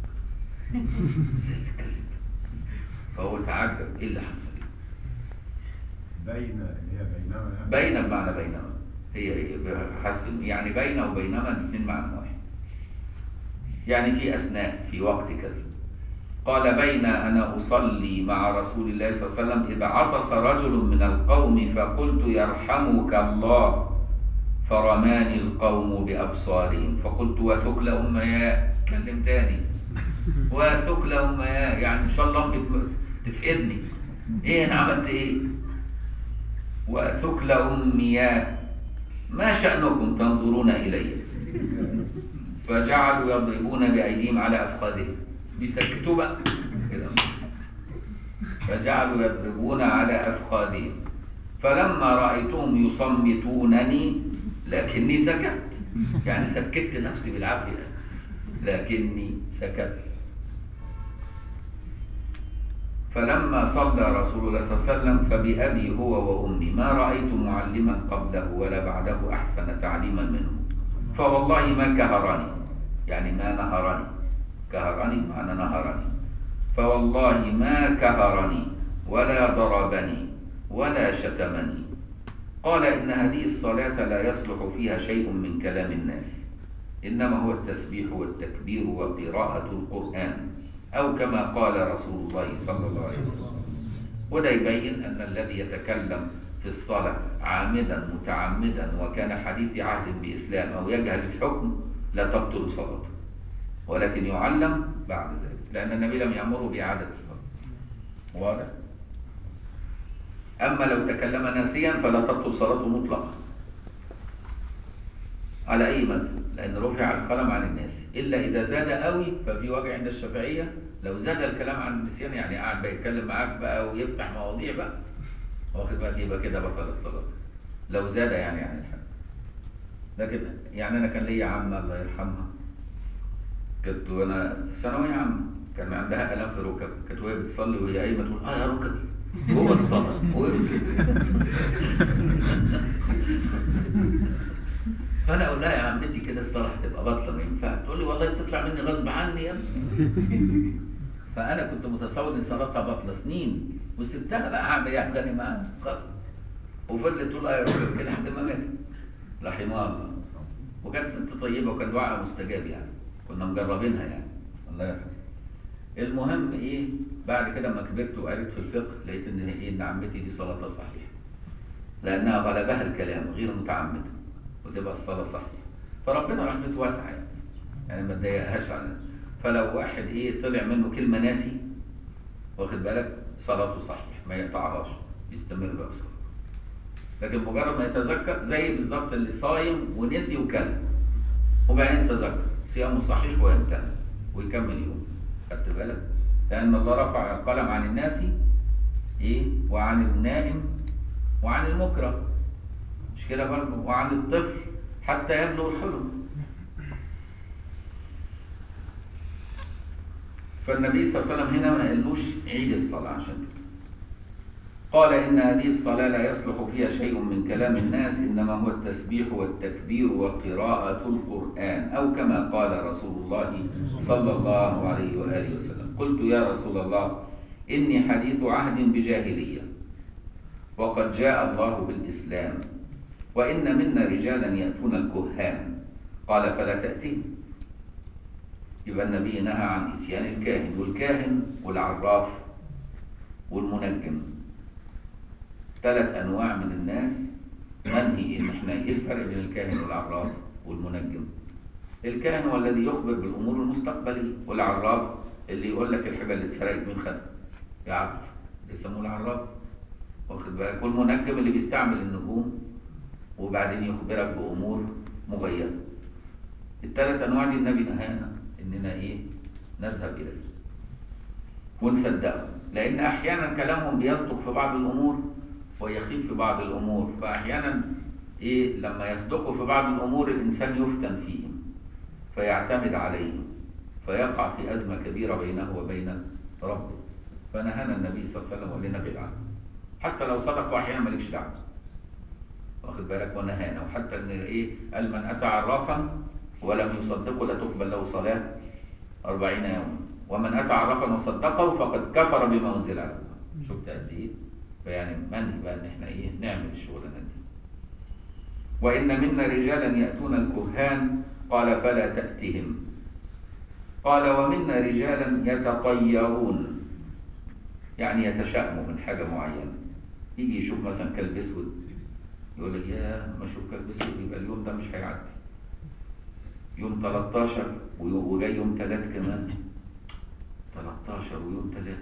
ازاي تتكلم، فهو تعجب ايه اللي حصل. بين اللي هي بينما بين بمعنى بينما هي هي حسب يعني بين وبينما الاثنين معنى واحد، يعني في اثناء في وقت كذا. قال بين انا اصلي مع رسول الله صلى الله عليه وسلم اذا عطس رجل من القوم فقلت يرحمك الله فرماني القوم بابصارهم فقلت وثقل امياء، كلم تاني وثقل امياء يعني ان شاء الله تفقدني ايه انا عملت ايه، وثقل أمياء ما شأنكم تنظرون إلي، فجعلوا يضربون بأيديهم على أفخاذهم بيسكتوا بقى كده، فجعلوا يضربون على أفخاذهم فلما رأيتهم يصمتونني لكني سكت، يعني سكت نفسي بالعافية لكني سكت. فلما صلى رسول الله صلى الله عليه وسلم فبأبي هو وأمي ما رأيت معلما قبله ولا بعده أحسن تعليما منه، فوالله ما كهرني يعني ما نهرني، كهرني معنى نهرني، فوالله ما كهرني ولا ضربني ولا شتمني. قال إن هذه الصلاة لا يصلح فيها شيء من كلام الناس، إنما هو التسبيح والتكبير وقراءة القرآن أو كما قال رسول الله صلى الله عليه وسلم. وده يبين أن الذي يتكلم في الصلاة عامدا متعمدا وكان حديث عهد بإسلام أو يجهل الحكم لا تبطل صلاته، ولكن يعلم بعد ذلك، لأن النبي لم يأمره بإعادة الصلاة. واضح؟ أما لو تكلم ناسيا فلا تبطل صلاته مطلقا على أي مذهب، لأن رفع القلم عن الناس إلا إذا زاد قوي، ففي وجه عند الشافعية لو زاد الكلام عن النسيان يعني قاعد بيتكلم معاك بقى ويفتح مواضيع بقى واخد بالك يبقى كده بطلت الصلاة، لو زاد يعني عن الحد. لكن يعني أنا كان ليا عمة الله يرحمها كنت وأنا في ثانوية عامة كان عندها آلام في ركب، كانت وهي بتصلي وهي قايمة تقول آه يا ركبي هو الصلاة هو فانا اقول لها يا عمتي كده الصلاه هتبقى باطله ما ينفعش، تقول لي والله بتطلع مني غصب عني يا ابني. فانا كنت متصور ان صلاتها باطله سنين وسبتها بقى قاعده يعني معاها خالص، وفضلت تقول يا رب كده لحد ما ماتت رحمها الله. وكانت ست طيبه وكان دعاء مستجاب يعني، كنا مجربينها يعني الله يرحمها. المهم ايه بعد كده لما كبرت وقريت في الفقه لقيت ان ايه ان عمتي دي صلاتها صحيحه لانها غلبها الكلام غير متعمده وتبقى الصلاة صحيحة، فربنا رحمته واسعة يعني, يعني ما تضايقهاش عنها. فلو واحد ايه طلع منه كلمة ناسي واخد بالك صلاته صحيح ما يقطعهاش يستمر بقى بصلاته، لكن مجرد ما يتذكر زي بالظبط اللي صايم ونسي وكلم وبعدين يتذكر صيامه صحيح وينتهي ويكمل يوم، خدت بالك؟ لأن الله رفع القلم عن الناس ايه وعن النائم وعن المكره مش كده برضه، وعن الطفل حتى يبلغ الحلم. فالنبي صلى الله عليه وسلم هنا ما قالوش عيد الصلاة عشان كده. قال إن هذه الصلاة لا يصلح فيها شيء من كلام الناس، إنما هو التسبيح والتكبير وقراءة القرآن أو كما قال رسول الله صلى الله عليه وآله وسلم. قلت يا رسول الله إني حديث عهد بجاهلية وقد جاء الله بالإسلام وإن منا رجالا يأتون الكهان، قال فلا تأتين. يبقى النبي نهى عن إتيان الكاهن، والكاهن والعراف والمنجم ثلاث أنواع من الناس منهي ان احنا ايه الفرق بين الكاهن والعراف والمنجم؟ الكاهن هو الذي يخبر بالامور المستقبليه، والعراف اللي يقول لك الحاجه اللي اتسرقت من خدها يعرف، بيسموه العراف، واخد بالك؟ والمنجم اللي بيستعمل النجوم وبعدين يخبرك بامور مغيبه. الثلاث انواع دي النبي نهانا اننا ايه نذهب اليه ونصدقه، لان احيانا كلامهم بيصدق في بعض الامور ويخيب في بعض الامور، فاحيانا ايه لما يصدقوا في بعض الامور الانسان يفتن فيهم فيعتمد عليهم فيقع في ازمه كبيره بينه وبين ربه. فنهانا النبي صلى الله عليه وسلم وقال لنا ابعد عنه، حتى لو صدقوا احيانا مالكش دعوه، واخد بالك؟ ونهانا. وحتى ان ايه قال من اتى عرافا ولم يصدقه لا تقبل له صلاه أربعين يوما، ومن اتى عرافا وصدقه فقد كفر بما انزل على الله. شفت قد ايه؟ فيعني منهي بقى ان احنا ايه نعمل الشغلانه دي. وان منا رجالا ياتون الكهان قال فلا تاتهم. قال ومنا رجالا يتطيرون، يعني يتشائموا من حاجه معينه، يجي يشوف مثلا كلب اسود يقول لك يا ما اشوف كلب اسود يبقى اليوم ده مش هيعدي، يوم تلتاشر وجاي يوم ثلاث كمان، تلتاشر ويوم ثلاث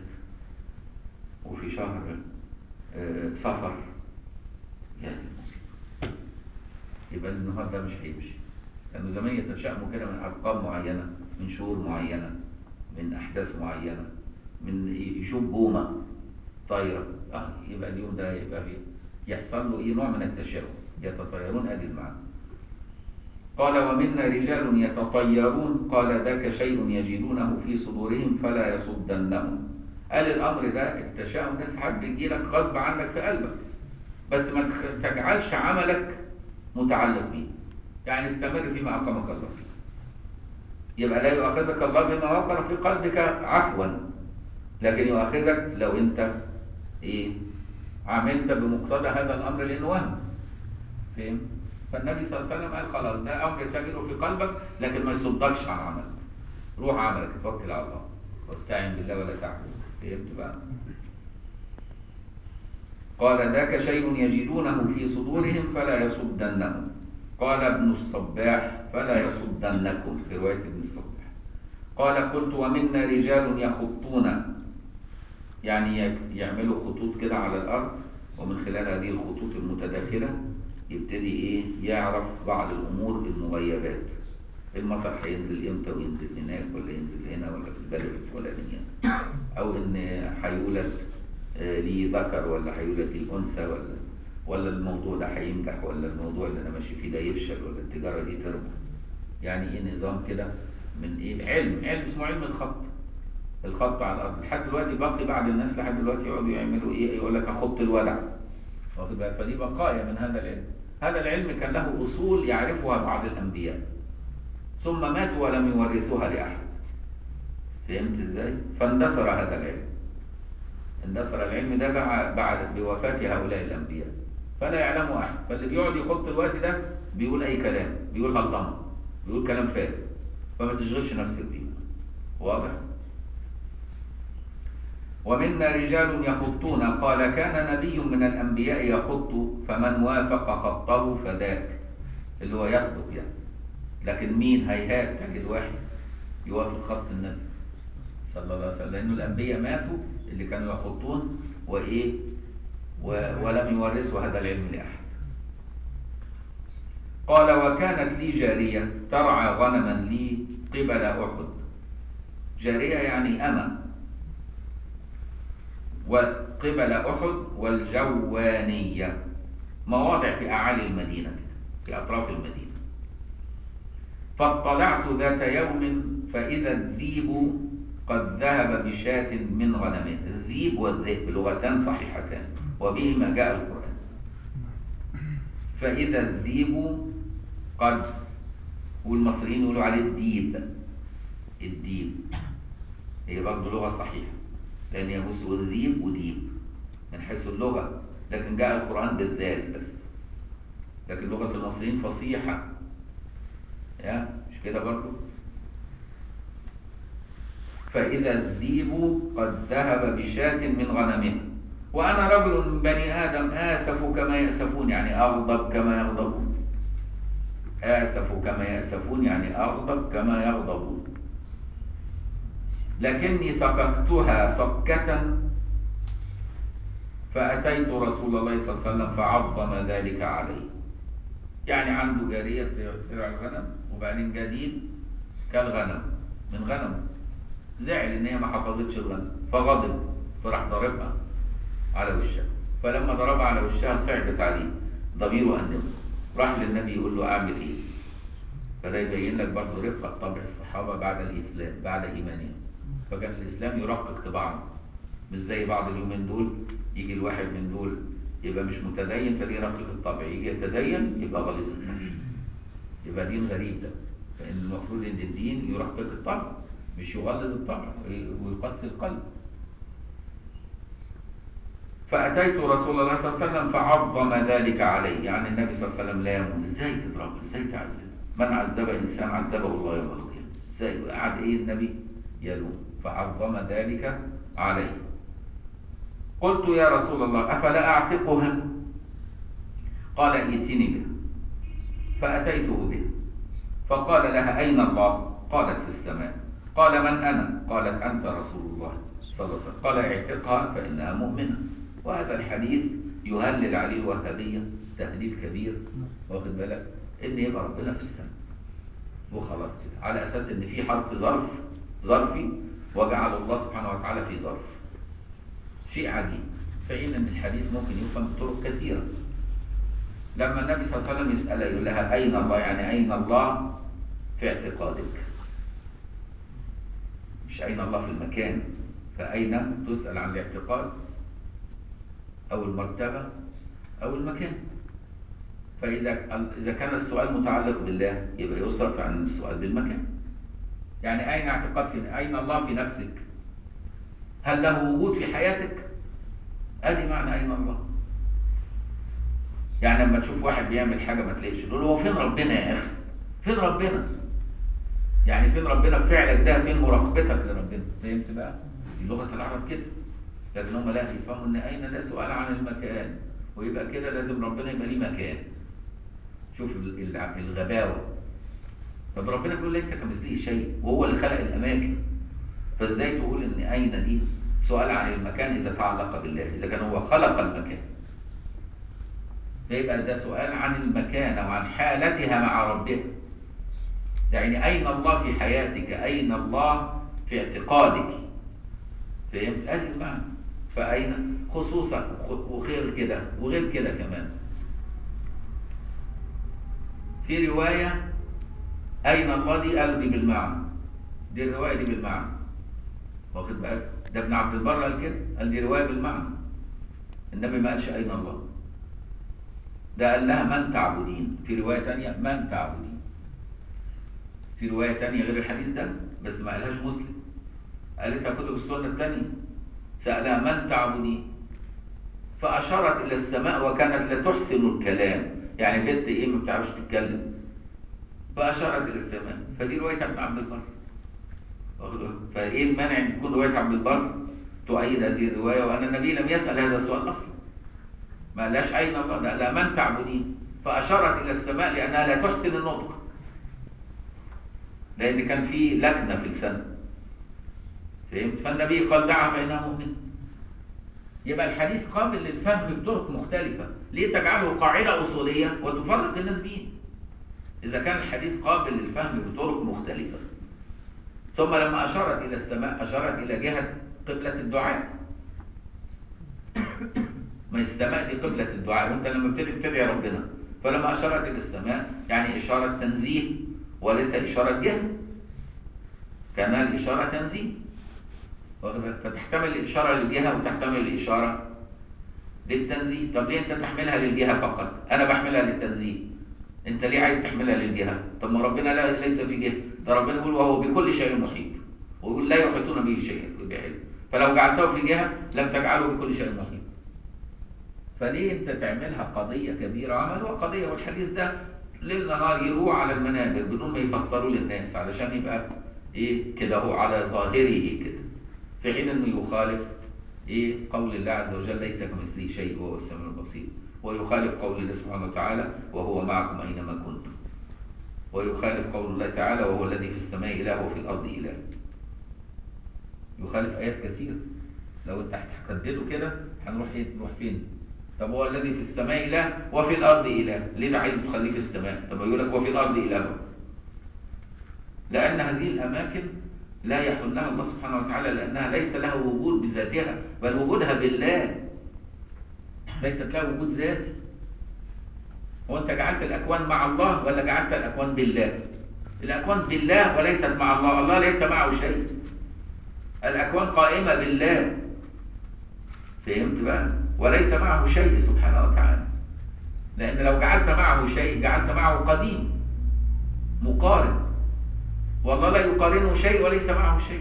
وفي شهر آه صفر، يا دي المصيبه، يبقى النهار ده مش هيمشي. كانوا زمان يتشائموا كده من ارقام معينه، من شهور معينه، من احداث معينه، من يشوف بومه طايره، اه يبقى اليوم ده يبقى فيه يحصل له ايه نوع من التشاؤم، يتطيرون ادي المعنى. قال ومنا رجال يتطيرون قال ذاك شيء يجدونه في صدورهم فلا يصدنهم. قال الامر ده التشاؤم ده ساعات بيجي لك غصب عنك في قلبك، بس ما تجعلش عملك متعلق بيه، يعني استمر فيما اقامك الله فيه، يبقى لا يؤاخذك الله بما وقر في قلبك عفوا، لكن يؤاخذك لو انت ايه عملت بمقتضى هذا الامر لانه وهم. فهم؟ فالنبي صلى الله عليه وسلم قال خلاص ده امر تجده في قلبك لكن ما يصدكش عن عملك، روح عملك توكل على الله واستعن بالله ولا تعجز. فهمت بقى؟ قال ذاك شيء يجدونه في صدورهم فلا يصدنهم. قال ابن الصباح فلا يصدنكم في روايه ابن الصباح. قال قلت ومنا رجال يخطون، يعني يعملوا خطوط كده على الارض، ومن خلال هذه الخطوط المتداخله يبتدي ايه يعرف بعض الامور المغيبات، المطر هينزل امتى وينزل هناك ولا ينزل هنا ولا في البلد الفلانيه، او ان هيولد آه ليه ذكر ولا هيولد ليه انثى، ولا ولا الموضوع ده هينجح ولا الموضوع اللي انا ماشي فيه ده يفشل ولا التجاره دي تربح. يعني ايه نظام كده من ايه علم علم اسمه علم الخط، الخط على الارض. لحد دلوقتي باقي بعض الناس لحد دلوقتي يقعدوا يعملوا ايه يقول لك اخط الودع، واخد بالك؟ فدي بقايا من هذا العلم. هذا العلم كان له اصول يعرفها بعض الانبياء ثم ماتوا ولم يورثوها لاحد. فهمت ازاي؟ فاندثر هذا العلم، اندثر العلم ده بعد بوفاه هؤلاء الانبياء فلا يعلمه احد. فاللي بيقعد يخط الوقت ده بيقول اي كلام، بيقول هلطمه، بيقول كلام فارغ، فما تشغلش نفسك بيه. واضح؟ ومنا رجال يخطون قال كان نبي من الانبياء يخط فمن وافق خطه فذاك، اللي هو يصدق يعني. لكن مين هيهات تجد واحد يوافق خط النبي صلى الله عليه وسلم، لانه الانبياء ماتوا اللي كانوا يخطون وايه و... ولم يورثوا هذا العلم لاحد. قال وكانت لي جاريه ترعى غنما لي قبل احد. جاريه يعني امه، وقبل احد والجوانيه مواضع في اعالي المدينه كده في اطراف المدينه. فاطلعت ذات يوم فاذا الذيب قد ذهب بشاة من غنمه. الذيب والذئب لغتان صحيحتان وبهما جاء القرآن. فإذا الذيب قد، والمصريين يقولوا عليه الديب، الديب هي برضه لغة صحيحة لأن يبص الذيب وديب من حيث اللغة، لكن جاء القرآن بالذال بس، لكن لغة المصريين فصيحة يا مش كده برضه. فإذا الذيب قد ذهب بشاة من غنمه وأنا رجل من بني آدم آسف كما يأسفون، يعني أغضب كما يغضبون. آسف كما يأسفون يعني أغضب كما يغضبون. لكني سككتها سكة فأتيت رسول الله صلى الله عليه وسلم فعظم ذلك علي. يعني عنده جارية ترعى الغنم وبعدين جديد كالغنم من غنم، زعل ان هي ما حفظتش الغنم فغضب فراح ضربها على وشها، فلما ضربها على وشها صعبت عليه ضميره أنبه، راح للنبي يقول له اعمل ايه؟ فده يبين لك برضه رفقة طبع الصحابة بعد الإسلام بعد إيمانهم. فكان الإسلام يرقق طباعهم، مش زي بعض اليومين دول يجي الواحد من دول يبقى مش متدين فدي رقيق الطبع، يجي يتدين يبقى غليظ الطبع، يبقى دين غريب ده. فإن المفروض إن الدين يرقق الطبع مش يغلظ الطبع ويقسي القلب. فأتيت رسول الله صلى الله عليه وسلم فعظم ذلك علي، يعني النبي صلى الله عليه وسلم لا يموت، ازاي تضربه؟ ازاي تعذبه؟ من عذب إنسان عذبه الله يوم القيامة. ازاي؟ قعد إيه النبي يلوم، فعظم ذلك علي. قلت يا رسول الله أفلا أعتقها؟ قال ائتني بها. فأتيته بها فقال لها أين الله؟ قالت في السماء. قال من أنا؟ قالت أنت رسول الله صلى الله عليه وسلم. قال اعتقها فإنها مؤمنة. وهذا الحديث يهلل عليه الوهابية تهليل كبير، واخد بالك؟ إن يبقى ربنا في السماء وخلاص كده، على أساس إن في حرف ظرف ظرفي وجعل الله سبحانه وتعالى في ظرف. شيء عجيب، فإن أن الحديث ممكن يفهم بطرق كثيرة. لما النبي صلى الله عليه وسلم يسألها يقول لها أين الله؟ يعني أين الله في اعتقادك، مش أين الله في المكان. فأين تسأل عن الاعتقاد أو المرتبة أو المكان. فإذا إذا كان السؤال متعلق بالله يبقى يصرف عن السؤال بالمكان. يعني أين اعتقاد في أين الله في نفسك؟ هل له وجود في حياتك؟ أدي معنى أين الله. يعني لما تشوف واحد بيعمل حاجة ما تلاقيش تقول له هو فين ربنا يا أخي؟ فين ربنا؟ يعني فين ربنا في فعلك ده؟ فين مراقبتك لربنا؟ فهمت بقى؟ دي لغة العرب كده. لكن هم لا يفهموا ان اين ده سؤال عن المكان، ويبقى كده لازم ربنا يبقى ليه مكان. شوف الغباوة. طب ربنا بيقول ليس كمثله شيء وهو اللي خلق الاماكن، فازاي تقول ان اين دي سؤال عن المكان اذا تعلق بالله، اذا كان هو خلق المكان؟ فيبقى ده سؤال عن المكان وعن حالتها مع ربها. يعني اين الله في حياتك؟ اين الله في اعتقادك؟ فهمت؟ ادي المعنى. فأين خصوصا وغير كده وغير كده كمان. في رواية أين الله دي قالوا دي بالمعنى، دي الرواية دي بالمعنى، واخد بالك؟ ده ابن عبد البر قال كده، قال دي رواية بالمعنى، النبي ما قالش أين الله. ده قال لها من تعبدين، في رواية تانية من تعبدين، في رواية تانية غير الحديث ده بس ما قالهاش مسلم، قالتها كتب السنة التانية. سألها من تعبدين؟ فأشارت إلى السماء وكانت لا تحسن الكلام، يعني بنت إيه ما بتعرفش تتكلم، فأشارت إلى السماء. فدي رواية ابن عبد البر. فإيه المانع أن تكون رواية عبد البر تؤيد هذه الرواية، وأن النبي لم يسأل هذا السؤال أصلا، ما قالهاش أين الله، لا من تعبدين، فأشارت إلى السماء لأنها لا تحسن النطق، لأن كان في لكنة في لسانها. فهمت؟ فالنبي قال دعها فإنها مؤمنة. يبقى الحديث قابل للفهم بطرق مختلفة، ليه تجعله قاعدة أصولية وتفرق الناس بيه؟ إذا كان الحديث قابل للفهم بطرق مختلفة. ثم لما أشارت إلى السماء أشارت إلى جهة قبلة الدعاء. ما السماء دي قبلة الدعاء، وأنت لما بتدعي بتدعي ربنا، فلما أشارت إلى السماء يعني إشارة تنزيه وليس إشارة جهة، كان الإشارة تنزيه، فتحتمل الإشارة للجهة وتحتمل الإشارة للتنزيه. طب ليه أنت تحملها للجهة فقط؟ أنا بحملها للتنزيه، أنت ليه عايز تحملها للجهة؟ طب ما ربنا لا ليس في جهة، ده ربنا يقول وهو بكل شيء محيط، ويقول لا يحيطون به شيئا بعلم، فلو جعلته في جهة لم تجعله بكل شيء محيط. فليه أنت تعملها قضية كبيرة؟ عملوها قضية، والحديث ده ليل نهار يروح على المنابر بدون ما يفسروا للناس، علشان يبقى إيه كده هو على ظاهره كده، في حين انه يخالف إيه قول الله عز وجل ليس كمثله شيء وهو السميع البصير، ويخالف قول الله سبحانه وتعالى وهو معكم أينما كنتم، ويخالف قول الله تعالى وهو الذي في السماء إله وفي الأرض إله. يخالف آيات كثيرة. لو أنت هتحدده كده هنروح إيه؟ نروح فين؟ طب هو الذي في السماء إله وفي الأرض إله، ليه ده عايز تخليه في السماء؟ طب يقول لك وفي الأرض إله، لأن هذه الأماكن لا يحلها الله سبحانه وتعالى، لأنها ليس لها وجود بذاتها، بل وجودها بالله، ليست لها وجود ذاتي. وأنت جعلت الأكوان مع الله ولا جعلت الأكوان بالله؟ الأكوان بالله وليست مع الله، الله ليس معه شيء. الأكوان قائمة بالله، فهمت بقى؟ وليس معه شيء سبحانه وتعالى، لأن لو جعلت معه شيء جعلت معه قديم مقارن، والله لا يقارنه شيء وليس معه شيء.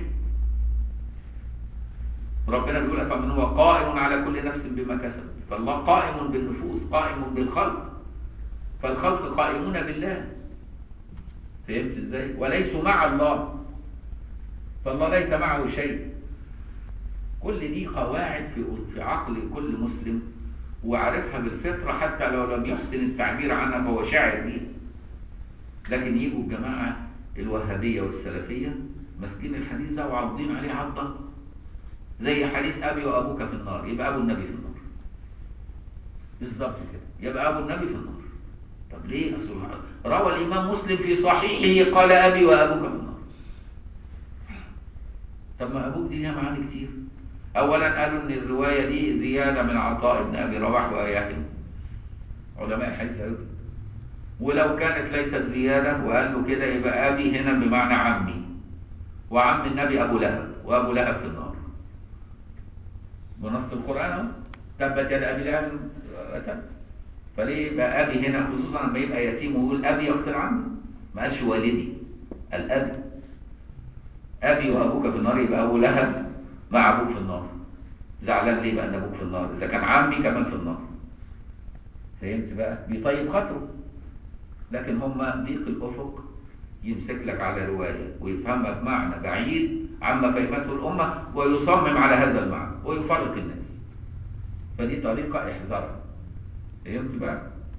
ربنا بيقول أفمن هو قائم على كل نفس بما كسبت، فالله قائم بالنفوس، قائم بالخلق، فالخلق قائمون بالله، فهمت ازاي؟ وليسوا مع الله، فالله ليس معه شيء. كل دي قواعد في في عقل كل مسلم، وعرفها بالفطرة، حتى لو لم يحسن التعبير عنها فهو شاعر بيها. لكن يجوا الجماعة الوهابية والسلفية ماسكين الحديث ده وعاضين عليه عضة، زي حديث أبي وأبوك في النار، يبقى أبو النبي في النار بالظبط كده، يبقى أبو النبي في النار. طب ليه؟ أصل روى الإمام مسلم في صحيحه قال أبي وأبوك في النار. طب ما أبوك دي ليها معاني كتير. أولا قالوا إن الرواية دي زيادة من عطاء بن أبي رباح وأياهم، علماء الحديث قالوا كده. ولو كانت ليست زيادة وقال له كده يبقى أبي هنا بمعنى عمي، وعم النبي أبو لهب، وأبو لهب في النار بنص القرآن اهو، تبت يد أبي لهب وتب. فليه يبقى أبي هنا، خصوصا لما يبقى يتيم ويقول أبي يغسل عمي، ما قالش والدي، قال أبي. أبي وأبوك في النار، يبقى أبو لهب مع أبوك في النار. زعلان ليه بقى أن أبوك في النار إذا كان عمي كمان في النار؟ فهمت بقى؟ بيطيب خاطره. لكن هم ضيق الأفق يمسك لك على رواية ويفهمها بمعنى بعيد عما فهمته الأمة، ويصمم على هذا المعنى ويفرق الناس. فدي طريقة احذرها. فهمت بقى؟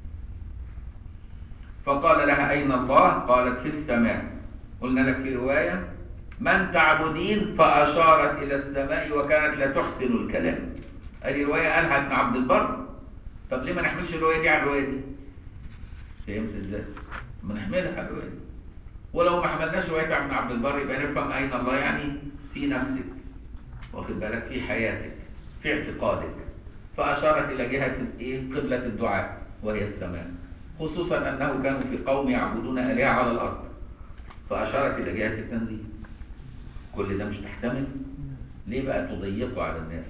فقال لها أين الله؟ قالت في السماء. قلنا لك في رواية من تعبدين، فأشارت إلى السماء وكانت لا تحسن الكلام. هذه رواية قالها ابن عبد البر. طب ليه ما نحملش الرواية دي على الرواية دي؟ فهمت ازاي؟ ما نحملها على الرواية دي. ولو ما حملناش رواية ابن عبد البر يبقى نفهم أين الله، يعني في نفسك، واخد بالك، في حياتك، في اعتقادك. فأشارت إلى جهة إيه؟ قبلة الدعاء وهي السماء، خصوصا أنه كانوا في قوم يعبدون آلهة على الأرض، فأشارت إلى جهة التنزيه. كل ده مش تحتمل؟ ليه بقى تضيقوا على الناس؟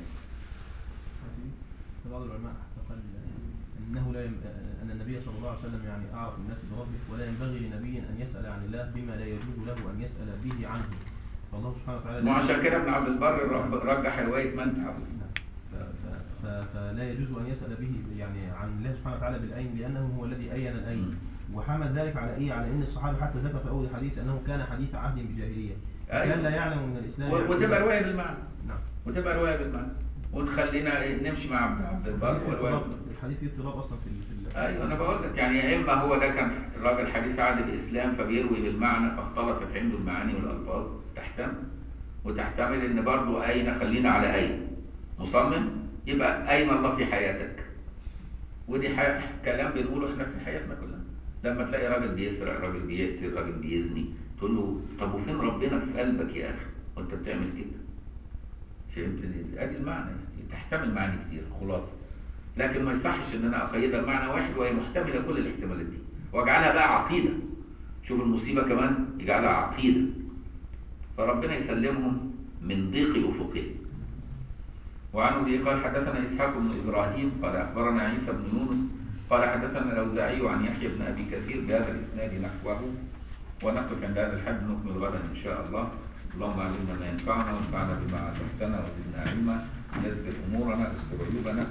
بعض العلماء قال انه لا يم... ان النبي صلى الله عليه وسلم يعني اعرف الناس بربه، ولا ينبغي لنبي ان يسال عن الله بما لا يجوز له ان يسال به عنه، فالله سبحانه وتعالى. وعشان كده ابن عبد البر رجح روايه من تعبد. ف... ف... فلا يجوز ان يسال به يعني عن الله سبحانه وتعالى بالاين، لانه هو الذي اين الاين. وحمل ذلك على ايه؟ على ان الصحابه حتى ذكر في اول الحديث انه كان حديث عهد بجاهليه، أيوة. كان لا يعلم من الاسلام. و... وتبقى روايه بالمعنى. نعم. وتبقى روايه بالمعنى. ونخلينا نمشي مع ابن عبد البر والروايه. الحديث فيه اضطراب اصلا في ال... ايوه انا بقول لك، يعني يا اما هو ده كان الراجل حديث عهد الاسلام فبيروي بالمعنى فاختلطت عنده المعاني والالفاظ، تحتمل. وتحتمل ان برضو اين، خلينا على اين مصمم، يبقى اين الله في حياتك. ودي حي... كلام بنقوله احنا في حياتنا كلها. لما تلاقي راجل بيسرق، راجل بيقتل، راجل بيزني، تقول له طب وفين ربنا في قلبك يا اخي وانت بتعمل كده؟ فهمت دي؟ ادي المعنى، يعني تحتمل معاني كتير خلاص. لكن ما يصحش ان انا اقيدها بمعنى واحد وهي محتمله كل الاحتمالات دي واجعلها بقى عقيده. شوف المصيبه كمان يجعلها عقيده. فربنا يسلمهم من ضيق افقهم. وعن ابي قال حدثنا اسحاق بن ابراهيم قال اخبرنا عيسى بن يونس قال حدثنا الاوزاعي عن يحيى بن ابي كثير بهذا الاسناد نحوه. ونقف عند هذا الحد، نكمل غدا ان شاء الله. اللهم علمنا ما ينفعنا وانفعنا بما علمتنا وزدنا علما. يسر امورنا، استر عيوبنا،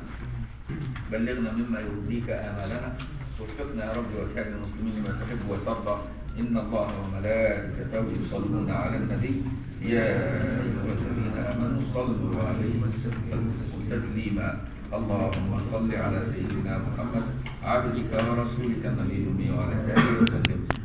بلغنا مما يرضيك آمالنا. وفقنا يا رب وسائر المسلمين لما تحب وترضى. إن الله وملائكته يصلون على النبي يا أيها الذين آمنوا صلوا عليه وسلموا تسليما اللهم صل على سيدنا محمد عبدك ورسولك النبي الأمي وعلى آله وسلم